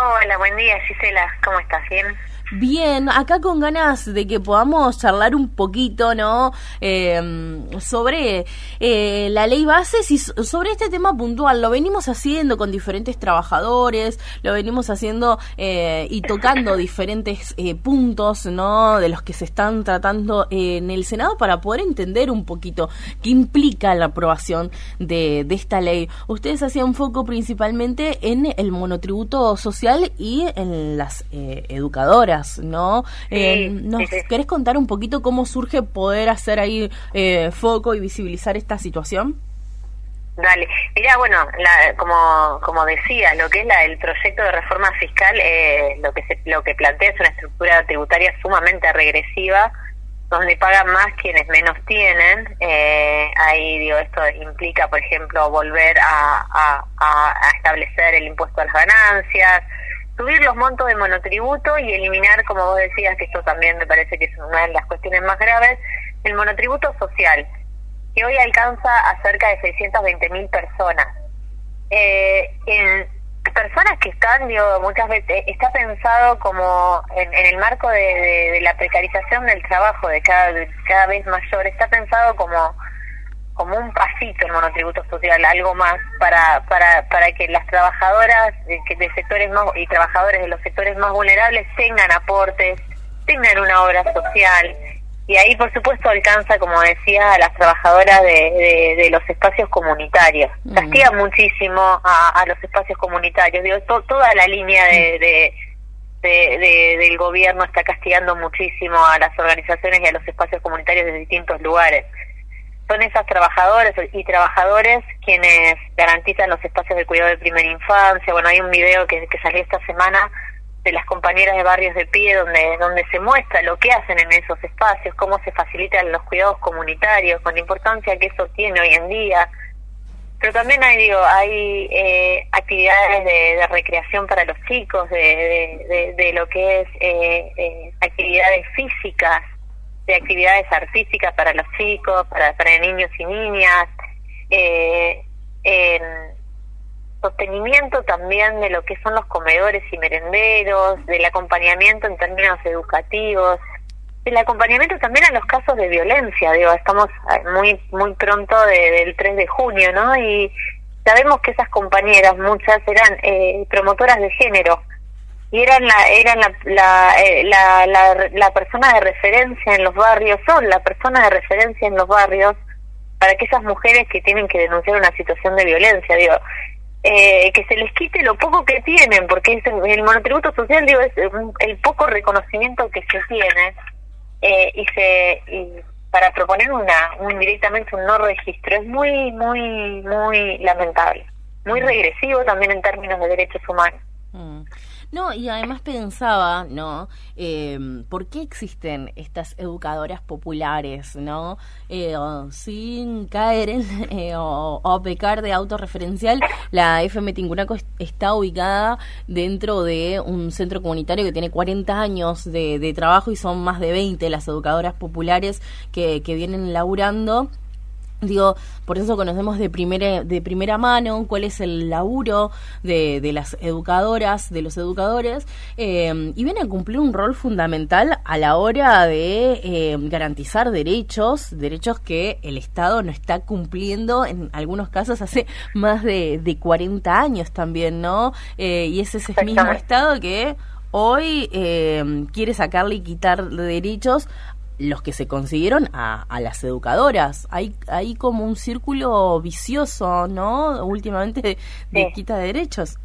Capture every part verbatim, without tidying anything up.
Hola, buen día, Gisela. ¿Cómo estás? ¿Bien? Bien, acá con ganas de que podamos charlar un poquito, ¿no? Eh, sobre eh, la ley bases y sobre este tema puntual. Lo venimos haciendo con diferentes trabajadores, lo venimos haciendo eh, y tocando diferentes eh, puntos, ¿no? De los que se están tratando en el Senado para poder entender un poquito qué implica la aprobación de, de esta ley. Ustedes hacían foco principalmente en el monotributo social y en las eh, educadoras, ¿no? Sí, eh, ¿Nos sí, sí. querés contar un poquito cómo surge poder hacer ahí eh, foco y visibilizar esta situación? Dale. Mirá, bueno, la, como como decía, lo que es la, el proyecto de reforma fiscal, eh, lo que se, lo que plantea es una estructura tributaria sumamente regresiva, donde pagan más quienes menos tienen. Eh, ahí, digo, esto implica, por ejemplo, volver a, a, a establecer el impuesto a las ganancias, subir los montos de monotributo y eliminar, como vos decías, que esto también me parece que es una de las cuestiones más graves, el monotributo social, que hoy alcanza a cerca de seiscientas veinte mil personas. Eh, en personas que están, digo, muchas veces, está pensado como en, en el marco de, de, de la precarización del trabajo de cada, de cada vez mayor, está pensado como como un pasito el monotributo social, algo más para para para que las trabajadoras de, de sectores más y trabajadores de los sectores más vulnerables tengan aportes, tengan una obra social, y ahí por supuesto alcanza, como decía, a las trabajadoras de, de, de los espacios comunitarios. Castiga mm. muchísimo a, a los espacios comunitarios, digo, to, toda la línea de, de De, de, del gobierno está castigando muchísimo a las organizaciones y a los espacios comunitarios de distintos lugares. Son esas trabajadoras y trabajadores quienes garantizan los espacios de cuidado de primera infancia. Bueno, hay un video que, que salió esta semana de las compañeras de Barrios de Pie, donde donde se muestra lo que hacen en esos espacios, cómo se facilitan los cuidados comunitarios, con la importancia que eso tiene hoy en día. Pero también hay, digo, hay eh, actividades de, de recreación para los chicos, de, de, de, de lo que es eh, eh, actividades físicas, de actividades artísticas para los chicos, para, para niños y niñas, eh, en sostenimiento también de lo que son los comedores y merenderos, del acompañamiento en términos educativos, el acompañamiento también a los casos de violencia. Digo, estamos muy muy pronto de, del tres de junio, ¿no? Y sabemos que esas compañeras, muchas eran eh, promotoras de género, y eran la eran la la, eh, la la la persona de referencia en los barrios, son la persona de referencia en los barrios para aquellas mujeres que tienen que denunciar una situación de violencia. Digo, eh, que se les quite lo poco que tienen, porque es el, el monotributo social, digo, es el poco reconocimiento que se tiene, eh, y se y para proponer una un directamente un no registro es muy muy muy lamentable, muy regresivo también en términos de derechos humanos. Mm. No, y además pensaba, ¿no? Eh, ¿Por qué existen estas educadoras populares, ¿no? Eh, sin caer en, eh, o, o pecar de autorreferencial, la F M Tincunaco está ubicada dentro de un centro comunitario que tiene cuarenta años de, de trabajo y son más de veinte las educadoras populares que, que vienen laburando. Digo, por eso conocemos de primera de primera mano cuál es el laburo de, de las educadoras, de los educadores, eh, y viene a cumplir un rol fundamental a la hora de eh, garantizar derechos, derechos que el Estado no está cumpliendo en algunos casos hace más de, de cuarenta años también, ¿no? Eh, y es ese mismo Estado que hoy eh, quiere sacarle y quitar derechos los que se consiguieron a, a las educadoras. Hay hay como un círculo vicioso, ¿no? Últimamente de, de sí. quita de derechos.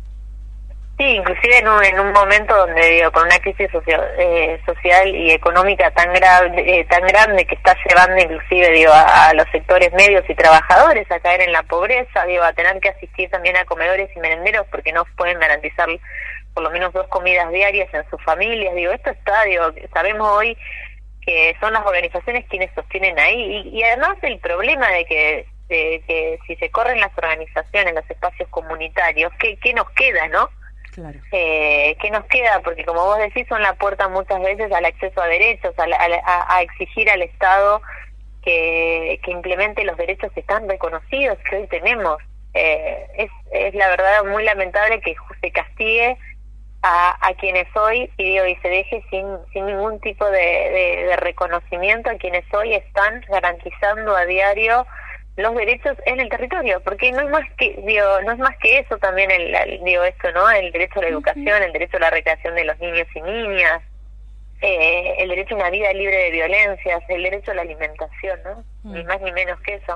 Sí, inclusive en un, en un momento donde, digo, con una crisis social, eh, social y económica tan grave, eh, tan grande que está llevando inclusive, digo, a, a los sectores medios y trabajadores a caer en la pobreza, digo, a tener que asistir también a comedores y merenderos porque no pueden garantizar por lo menos dos comidas diarias en sus familias. Digo, esto está, digo, sabemos hoy que son las organizaciones quienes sostienen ahí, y, y además el problema de que, de que si se corren las organizaciones, los espacios comunitarios, ¿qué, qué nos queda, no? Claro. Eh, ¿Qué nos queda? Porque como vos decís, son la puerta muchas veces al acceso a derechos, a, a, a exigir al Estado que, que implemente los derechos que están reconocidos, que hoy tenemos. Eh, es, es la verdad muy lamentable que se castigue a, a quienes hoy, y digo, y se deje sin sin ningún tipo de, de, de reconocimiento a quienes hoy están garantizando a diario los derechos en el territorio, porque no es más que digo no es más que eso también el, el digo esto, ¿no? El derecho a la educación, el derecho a la recreación de los niños y niñas, eh, el derecho a una vida libre de violencias, el derecho a la alimentación, ¿no? Mm. Ni más ni menos que eso.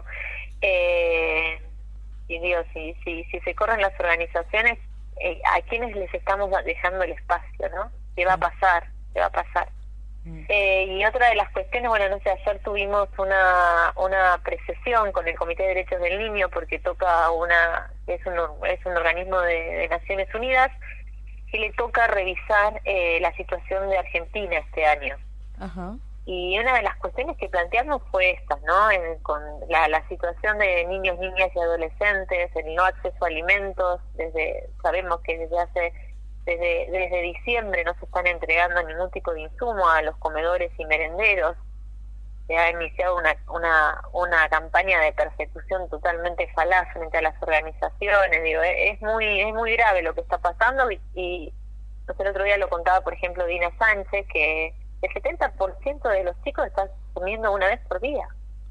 Eh, y digo, si si si se corren las organizaciones, eh, ¿a quiénes les estamos dejando el espacio, no? ¿Qué va a pasar? ¿Qué va a pasar? Eh, y otra de las cuestiones, bueno, no sé, ayer tuvimos una una precesión con el Comité de Derechos del Niño porque toca una, es un, es un organismo de, de Naciones Unidas que le toca revisar eh, la situación de Argentina este año. Ajá. Y una de las cuestiones que planteamos fue esta, ¿no? En, con la, la situación de niños, niñas y adolescentes, el no acceso a alimentos, desde sabemos que desde hace Desde, desde diciembre no se están entregando ningún tipo de insumo a los comedores y merenderos. Se ha iniciado una una una campaña de persecución totalmente falaz frente a las organizaciones. Digo, es muy es muy grave lo que está pasando y, y no sé, el otro día lo contaba, por ejemplo, Dina Sánchez, que el setenta por ciento de los chicos están comiendo una vez por día.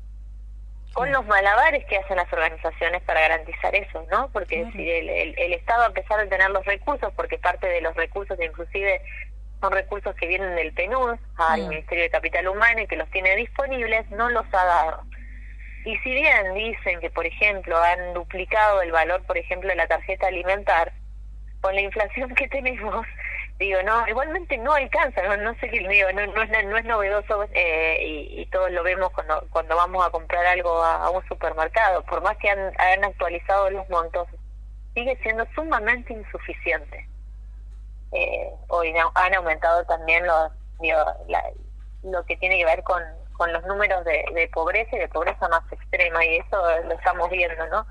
Con los malabares que hacen las organizaciones para garantizar eso, ¿no? Porque claro. si el, el, el Estado, a pesar de tener los recursos, porque parte de los recursos inclusive son recursos que vienen del PNUD al sí. Ministerio de Capital Humano y que los tiene disponibles, no los ha dado. Y si bien dicen que, por ejemplo, han duplicado el valor, por ejemplo, de la tarjeta alimentar, con la inflación que tenemos, digo, no, igualmente no alcanza, no, no sé qué, digo, no, no, es, no es novedoso eh, y, y todos lo vemos cuando cuando vamos a comprar algo a, a un supermercado, por más que han, han actualizado los montos, sigue siendo sumamente insuficiente. Eh, hoy han aumentado también los, digo, la, lo que tiene que ver con, con los números de, de pobreza y de pobreza más extrema, y eso lo estamos viendo, ¿no?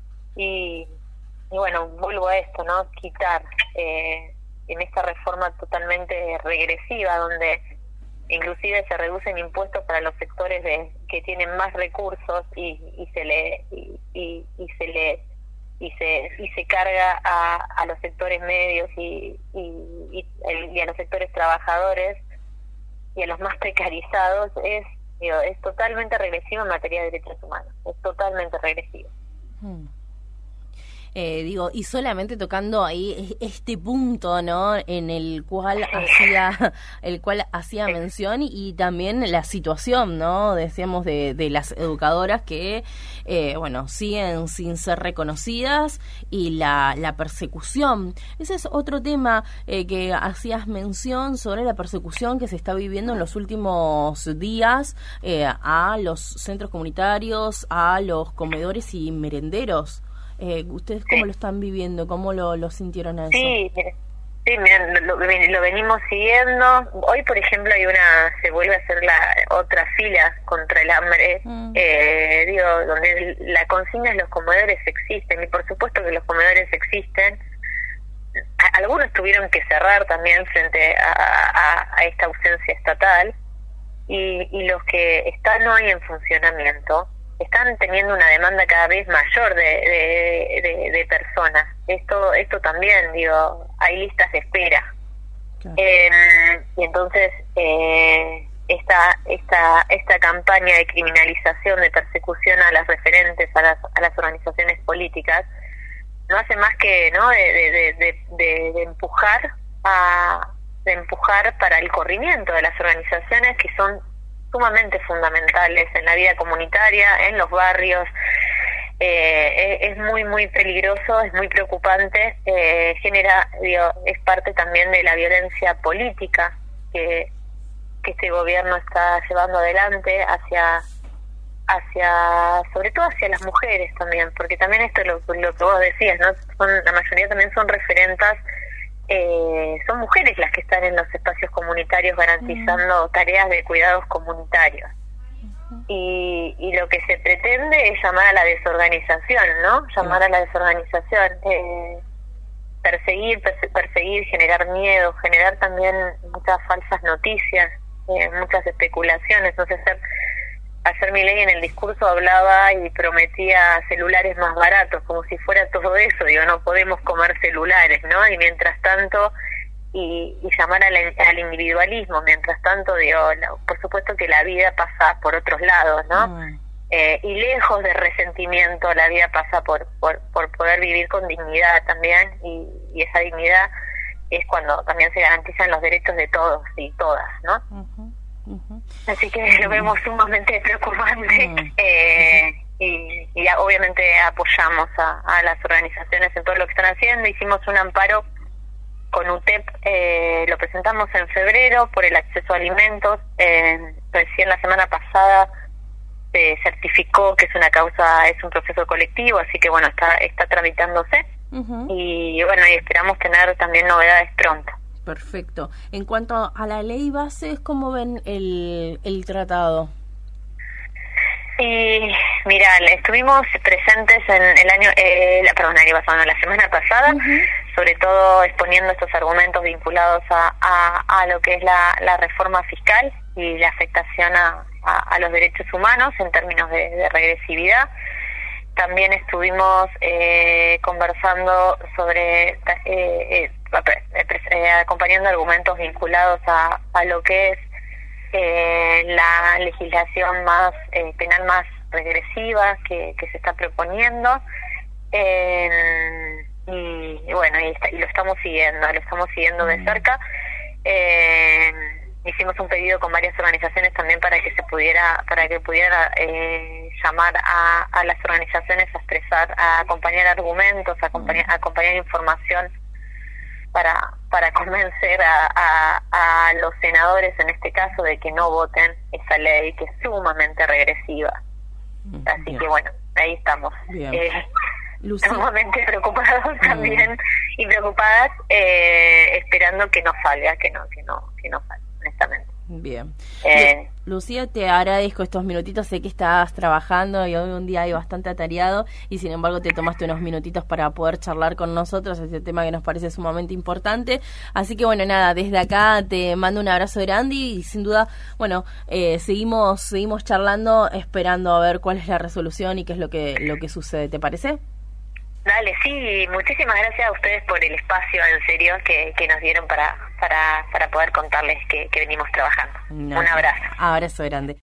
Y, y bueno, vuelvo a esto, ¿no? Quitar... Eh, en esta reforma totalmente regresiva, donde inclusive se reducen impuestos para los sectores de, que tienen más recursos y, y se le y, y, y se le y se y se carga a, a los sectores medios y y, y, y a los sectores trabajadores y a los más precarizados, es digo, es totalmente regresivo en materia de derechos humanos, es totalmente regresivo. Hmm. Eh, digo, y solamente tocando ahí este punto, ¿no? En el cual hacía, el cual hacía mención y, y también la situación, ¿no? Decíamos de, de las educadoras que, eh, bueno, siguen sin ser reconocidas y la, la persecución. Ese es otro tema eh, que hacías mención sobre la persecución que se está viviendo en los últimos días eh, a los centros comunitarios, a los comedores y merenderos. Eh, ¿Ustedes cómo sí. lo están viviendo? ¿Cómo lo, lo sintieron a eso? Sí, sí, miren, lo, lo venimos siguiendo. Hoy, por ejemplo, hay una, se vuelve a hacer la otra fila contra el hambre, mm. eh, digo, donde la consigna es los comedores existen, y por supuesto que los comedores existen. A, algunos tuvieron que cerrar también frente a, a, a esta ausencia estatal, y, y los que están hoy en funcionamiento están teniendo una demanda cada vez mayor de, de, de, de personas. Esto esto también, digo, hay listas de espera. Claro. Eh, y entonces eh, esta esta esta campaña de criminalización, de persecución a las referentes, a las a las organizaciones políticas, no hace más que, ¿no?, de de, de, de, de empujar a de empujar para el corrimiento de las organizaciones que son sumamente fundamentales en la vida comunitaria, en los barrios. Eh, es muy, muy peligroso, es muy preocupante, eh, genera, digo, es parte también de la violencia política que, que este gobierno está llevando adelante hacia, hacia, sobre todo hacia las mujeres también, porque también esto es lo, lo que vos decías, ¿no? Son, la mayoría también son referentas. Eh, son mujeres las que están en los espacios comunitarios garantizando uh-huh. tareas de cuidados comunitarios. Uh-huh. y, y lo que se pretende es llamar a la desorganización, ¿no? Llamar uh-huh. a la desorganización, eh, perseguir, perse- perseguir, generar miedo, generar también muchas falsas noticias, eh, muchas especulaciones. No sé, hacer Ayer Milei en el discurso hablaba y prometía celulares más baratos, como si fuera todo eso. Digo, no podemos comer celulares, ¿no? Y mientras tanto y, y llamar al, al individualismo. Mientras tanto, digo, la, por supuesto que la vida pasa por otros lados, ¿no? Mm. Eh, y lejos de resentimiento, la vida pasa por, por, por poder vivir con dignidad también, y, y esa dignidad es cuando también se garantizan los derechos de todos y todas, ¿no? Uh-huh, uh-huh. Así que uh-huh. lo vemos sumamente preocupante, uh-huh. eh, y, y obviamente apoyamos a, a las organizaciones en todo lo que están haciendo. Hicimos un amparo con U T E P, eh, lo presentamos en febrero por el acceso a alimentos, eh, recién la semana pasada se certificó que es una causa, es un proceso colectivo, así que bueno, está está tramitándose, uh-huh. y bueno, y esperamos tener también novedades pronto. Perfecto. En cuanto a la ley bases, ¿cómo ven el, el tratado? Y mira, estuvimos presentes en el año, eh, la, perdón, el año pasado, no, la semana pasada, uh-huh. sobre todo exponiendo estos argumentos vinculados a, a, a lo que es la, la reforma fiscal y la afectación a, a, a los derechos humanos en términos de, de regresividad. También estuvimos eh, conversando sobre, eh, eh, eh, acompañando argumentos vinculados a, a lo que es eh, la legislación más eh, penal más regresiva que, que se está proponiendo. Eh, y, y bueno, y, está, y lo estamos siguiendo, lo estamos siguiendo de cerca. Eh, hicimos un pedido con varias organizaciones también para que se pudiera, para que pudiera eh, llamar a, a las organizaciones a expresar, a acompañar argumentos, a acompañar, a acompañar información para para convencer a, a, a los senadores en este caso de que no voten esa ley que es sumamente regresiva. Así Bien. que bueno, ahí estamos. Eh, sumamente preocupados también mm. y preocupadas, eh, esperando que no salga, que no, que no, que no salga, honestamente. Bien. Eh, Lucía, te agradezco estos minutitos. Sé que estás trabajando y hoy un día hay bastante atareado y sin embargo te tomaste unos minutitos para poder charlar con nosotros este tema que nos parece sumamente importante. Así que bueno, nada, desde acá te mando un abrazo grande y sin duda, bueno, eh, seguimos seguimos charlando, esperando a ver cuál es la resolución y qué es lo que lo que sucede. ¿Te parece? Dale, sí, muchísimas gracias a ustedes por el espacio, en serio, que, que nos dieron para, para, para poder contarles que, que venimos trabajando. No, un abrazo. Abrazo grande.